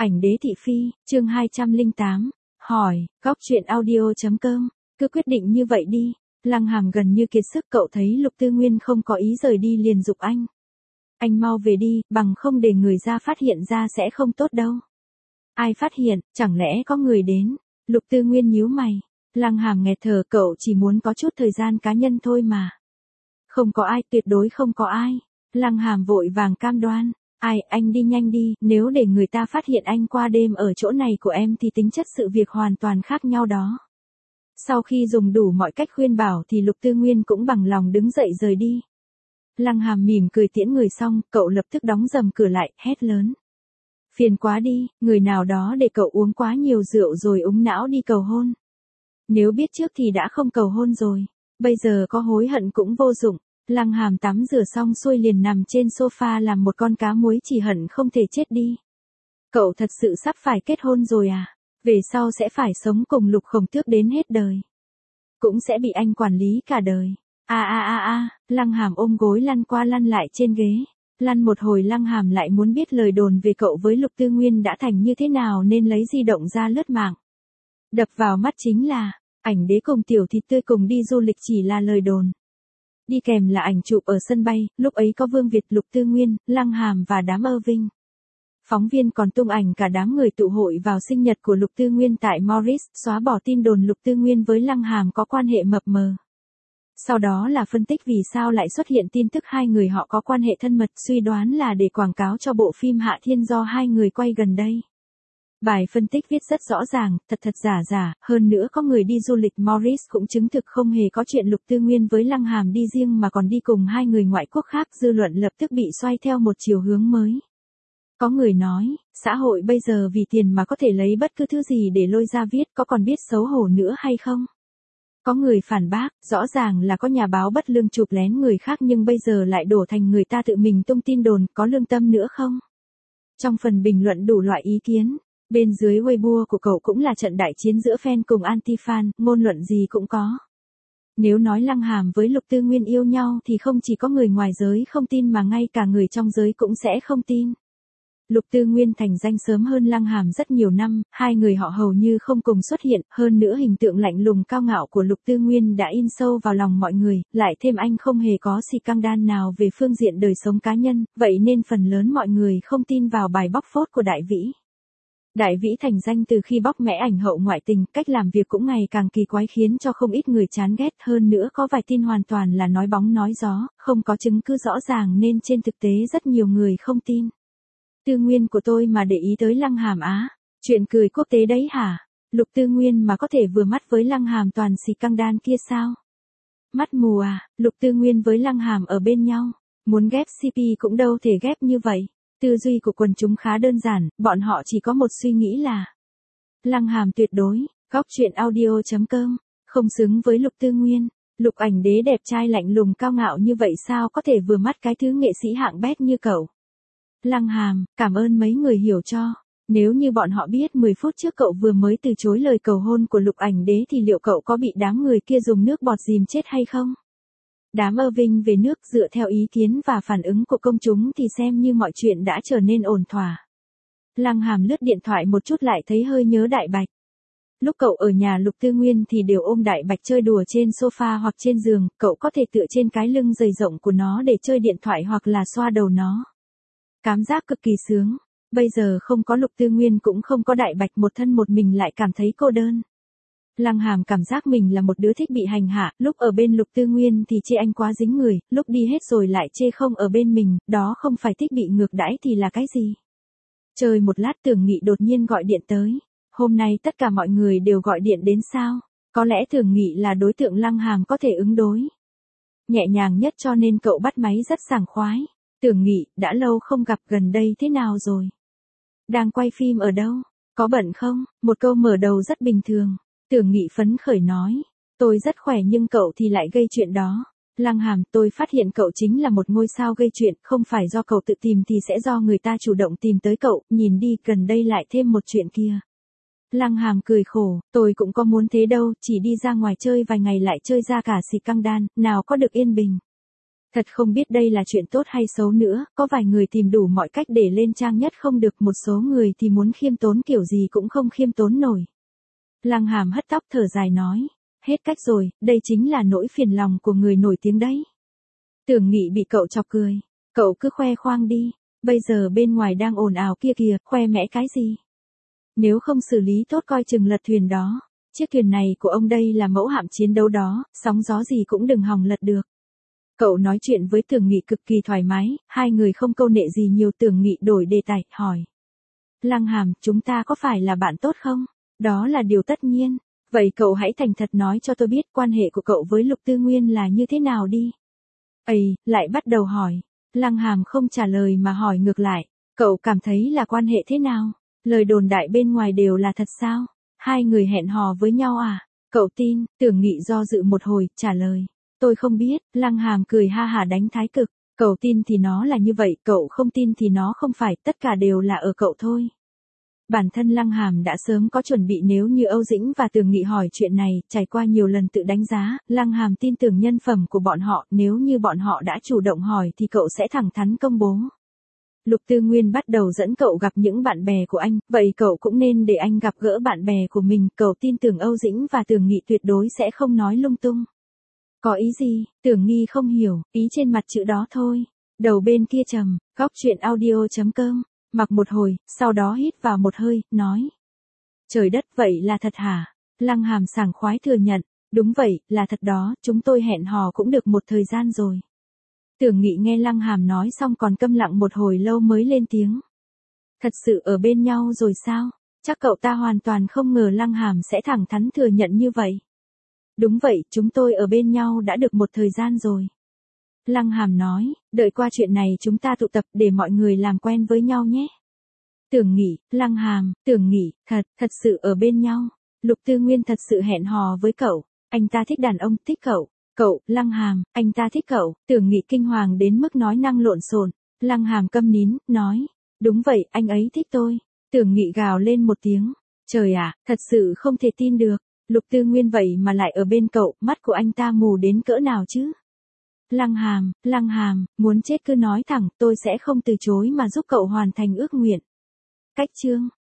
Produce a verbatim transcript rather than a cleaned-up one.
Ảnh đế thị phi, chương hai trăm lẻ tám, hỏi, góc truyện audio.com, cứ quyết định như vậy đi. Lăng Hàm gần như kiệt sức, cậu thấy Lục Tư Nguyên không có ý rời đi liền giục anh. Anh mau về đi, bằng không để người ra phát hiện ra sẽ không tốt đâu. Ai phát hiện, chẳng lẽ có người đến? Lục Tư Nguyên nhíu mày. Lăng Hàm nghẹt thở, cậu chỉ muốn có chút thời gian cá nhân thôi mà. Không có ai, tuyệt đối không có ai. Lăng Hàm vội vàng cam đoan. Ai, anh đi nhanh đi, nếu để người ta phát hiện anh qua đêm ở chỗ này của em thì tính chất sự việc hoàn toàn khác nhau đó. Sau khi dùng đủ mọi cách khuyên bảo thì Lục Tư Nguyên cũng bằng lòng đứng dậy rời đi. Lăng Hàm mỉm cười tiễn người xong, cậu lập tức đóng rầm cửa lại, hét lớn. Phiền quá đi, người nào đó để cậu uống quá nhiều rượu rồi úng não đi cầu hôn. Nếu biết trước thì đã không cầu hôn rồi, bây giờ có hối hận cũng vô dụng. Lăng Hàm tắm rửa xong xuôi liền nằm trên sofa làm một con cá muối, chỉ hận không thể chết đi. Cậu thật sự sắp phải kết hôn rồi à? Về sau sẽ phải sống cùng Lục Khổng Tước đến hết đời. Cũng sẽ bị anh quản lý cả đời. A a a a, Lăng Hàm ôm gối lăn qua lăn lại trên ghế. Lăn một hồi Lăng Hàm lại muốn biết lời đồn về cậu với Lục Tư Nguyên đã thành như thế nào nên lấy di động ra lướt mạng. Đập vào mắt chính là, ảnh đế cùng Tiểu Thịt Tươi cùng đi du lịch chỉ là lời đồn. Đi kèm là ảnh chụp ở sân bay, lúc ấy có Vương Việt, Lục Tư Nguyên, Lăng Hàm và đám Irving. Phóng viên còn tung ảnh cả đám người tụ hội vào sinh nhật của Lục Tư Nguyên tại Morris, xóa bỏ tin đồn Lục Tư Nguyên với Lăng Hàm có quan hệ mập mờ. Sau đó là phân tích vì sao lại xuất hiện tin tức hai người họ có quan hệ thân mật, suy đoán là để quảng cáo cho bộ phim Hạ Thiên do hai người quay gần đây. Bài phân tích viết rất rõ ràng, thật thật giả giả, hơn nữa có người đi du lịch Morris cũng chứng thực không hề có chuyện Lục Tư Nguyên với Lăng Hàm đi riêng mà còn đi cùng hai người ngoại quốc khác, dư luận lập tức bị xoay theo một chiều hướng mới. Có người nói, xã hội bây giờ vì tiền mà có thể lấy bất cứ thứ gì để lôi ra viết, có còn biết xấu hổ nữa hay không? Có người phản bác, rõ ràng là có nhà báo bất lương chụp lén người khác nhưng bây giờ lại đổ thành người ta tự mình tung tin đồn, có lương tâm nữa không? Trong phần bình luận đủ loại ý kiến. Bên dưới Weibo của cậu cũng là trận đại chiến giữa fan cùng anti-fan, ngôn luận gì cũng có. Nếu nói Lăng Hàm với Lục Tư Nguyên yêu nhau thì không chỉ có người ngoài giới không tin mà ngay cả người trong giới cũng sẽ không tin. Lục Tư Nguyên thành danh sớm hơn Lăng Hàm rất nhiều năm, hai người họ hầu như không cùng xuất hiện, hơn nữa hình tượng lạnh lùng cao ngạo của Lục Tư Nguyên đã in sâu vào lòng mọi người, lại thêm anh không hề có scandal nào về phương diện đời sống cá nhân, vậy nên phần lớn mọi người không tin vào bài bóc phốt của Đại Vĩ. Đại Vĩ thành danh từ khi bóc mẽ ảnh hậu ngoại tình, cách làm việc cũng ngày càng kỳ quái khiến cho không ít người chán ghét, hơn nữa có vài tin hoàn toàn là nói bóng nói gió, không có chứng cứ rõ ràng nên trên thực tế rất nhiều người không tin. Tư Nguyên của tôi mà để ý tới Lăng Hàm á, chuyện cười quốc tế đấy hả? Lục Tư Nguyên mà có thể vừa mắt với Lăng Hàm toàn scandal kia sao? Mắt mù à, Lục Tư Nguyên với Lăng Hàm ở bên nhau, muốn ghép xê pê cũng đâu thể ghép như vậy. Tư duy của quần chúng khá đơn giản, bọn họ chỉ có một suy nghĩ là Lăng Hàm tuyệt đối, góc truyện audio.com, không xứng với Lục Tư Nguyên. Lục ảnh đế đẹp trai lạnh lùng cao ngạo như vậy sao có thể vừa mắt cái thứ nghệ sĩ hạng bét như cậu. Lăng Hàm, cảm ơn mấy người hiểu cho. Nếu như bọn họ biết mười phút trước cậu vừa mới từ chối lời cầu hôn của Lục ảnh đế thì liệu cậu có bị đám người kia dùng nước bọt dìm chết hay không? Đám Irving về nước dựa theo ý kiến và phản ứng của công chúng thì xem như mọi chuyện đã trở nên ổn thỏa. Lăng Hàm lướt điện thoại một chút lại thấy hơi nhớ Đại Bạch. Lúc cậu ở nhà Lục Tư Nguyên thì đều ôm Đại Bạch chơi đùa trên sofa hoặc trên giường, cậu có thể tựa trên cái lưng dày rộng của nó để chơi điện thoại hoặc là xoa đầu nó. Cảm giác cực kỳ sướng. Bây giờ không có Lục Tư Nguyên cũng không có Đại Bạch, một thân một mình lại cảm thấy cô đơn. Lăng Hàm cảm giác mình là một đứa thích bị hành hạ, lúc ở bên Lục Tư Nguyên thì chê anh quá dính người, lúc đi hết rồi lại chê không ở bên mình, đó không phải thích bị ngược đãi thì là cái gì. Chơi một lát Tưởng Nghị đột nhiên gọi điện tới. Hôm nay tất cả mọi người đều gọi điện đến sao? Có lẽ Tưởng Nghị là đối tượng Lăng Hàm có thể ứng đối. Nhẹ nhàng nhất cho nên cậu bắt máy rất sảng khoái. Tưởng Nghị, đã lâu không gặp, gần đây thế nào rồi? Đang quay phim ở đâu? Có bận không? Một câu mở đầu rất bình thường. Tưởng Nghị phấn khởi nói, tôi rất khỏe nhưng cậu thì lại gây chuyện đó. Lăng Hàm, tôi phát hiện cậu chính là một ngôi sao gây chuyện, không phải do cậu tự tìm thì sẽ do người ta chủ động tìm tới cậu, nhìn đi gần đây lại thêm một chuyện kia. Lăng Hàm cười khổ, tôi cũng có muốn thế đâu, chỉ đi ra ngoài chơi vài ngày lại chơi ra cả scandal, nào có được yên bình. Thật không biết đây là chuyện tốt hay xấu nữa, có vài người tìm đủ mọi cách để lên trang nhất không được, một số người thì muốn khiêm tốn kiểu gì cũng không khiêm tốn nổi. Lăng Hàm hất tóc thở dài nói, hết cách rồi, đây chính là nỗi phiền lòng của người nổi tiếng đấy. Tưởng Nghị bị cậu chọc cười, cậu cứ khoe khoang đi, bây giờ bên ngoài đang ồn ào kia kìa, khoe mẽ cái gì. Nếu không xử lý tốt coi chừng lật thuyền đó, chiếc thuyền này của ông đây là mẫu hạm chiến đấu đó, sóng gió gì cũng đừng hòng lật được. Cậu nói chuyện với Tưởng Nghị cực kỳ thoải mái, hai người không câu nệ gì nhiều. Tưởng Nghị đổi đề tài, hỏi. Lăng Hàm, chúng ta có phải là bạn tốt không? Đó là điều tất nhiên. Vậy cậu hãy thành thật nói cho tôi biết quan hệ của cậu với Lục Tư Nguyên là như thế nào đi. Ây, lại bắt đầu hỏi. Lăng Hàm không trả lời mà hỏi ngược lại. Cậu cảm thấy là quan hệ thế nào? Lời đồn đại bên ngoài đều là thật sao? Hai người hẹn hò với nhau à? Cậu tin? Tưởng Nghị do dự một hồi, trả lời. Tôi không biết. Lăng Hàm cười ha hả đánh thái cực. Cậu tin thì nó là như vậy, cậu không tin thì nó không phải, tất cả đều là ở cậu thôi. Bản thân Lăng Hàm đã sớm có chuẩn bị nếu như Âu Dĩnh và Tưởng Nghị hỏi chuyện này, trải qua nhiều lần tự đánh giá, Lăng Hàm tin tưởng nhân phẩm của bọn họ, nếu như bọn họ đã chủ động hỏi thì cậu sẽ thẳng thắn công bố. Lục Tư Nguyên bắt đầu dẫn cậu gặp những bạn bè của anh, vậy cậu cũng nên để anh gặp gỡ bạn bè của mình, cậu tin tưởng Âu Dĩnh và Tưởng Nghị tuyệt đối sẽ không nói lung tung. Có ý gì? Tưởng Nghi không hiểu, ý trên mặt chữ đó thôi. Đầu bên kia trầm, góc truyện audio chấm com, mặc một hồi, sau đó hít vào một hơi, nói. Trời đất, vậy là thật hả? Lăng Hàm sảng khoái thừa nhận, đúng vậy, là thật đó, chúng tôi hẹn hò cũng được một thời gian rồi. Tưởng Nghị nghe Lăng Hàm nói xong còn câm lặng một hồi lâu mới lên tiếng. Thật sự ở bên nhau rồi sao? Chắc cậu ta hoàn toàn không ngờ Lăng Hàm sẽ thẳng thắn thừa nhận như vậy. Đúng vậy, chúng tôi ở bên nhau đã được một thời gian rồi. Lăng Hàm nói, đợi qua chuyện này chúng ta tụ tập để mọi người làm quen với nhau nhé. Tưởng Nghị, Lăng Hàm, Tưởng Nghị, thật, thật sự ở bên nhau. Lục Tư Nguyên thật sự hẹn hò với cậu. Anh ta thích đàn ông, thích cậu. Cậu, Lăng Hàm, anh ta thích cậu. Tưởng Nghị kinh hoàng đến mức nói năng lộn xộn. Lăng Hàm câm nín, nói, đúng vậy, anh ấy thích tôi. Tưởng Nghị gào lên một tiếng. Trời ạ, thật sự không thể tin được. Lục Tư Nguyên vậy mà lại ở bên cậu, mắt của anh ta mù đến cỡ nào chứ? Lăng Hàm, Lăng Hàm, muốn chết cứ nói thẳng, tôi sẽ không từ chối mà giúp cậu hoàn thành ước nguyện. Cách chương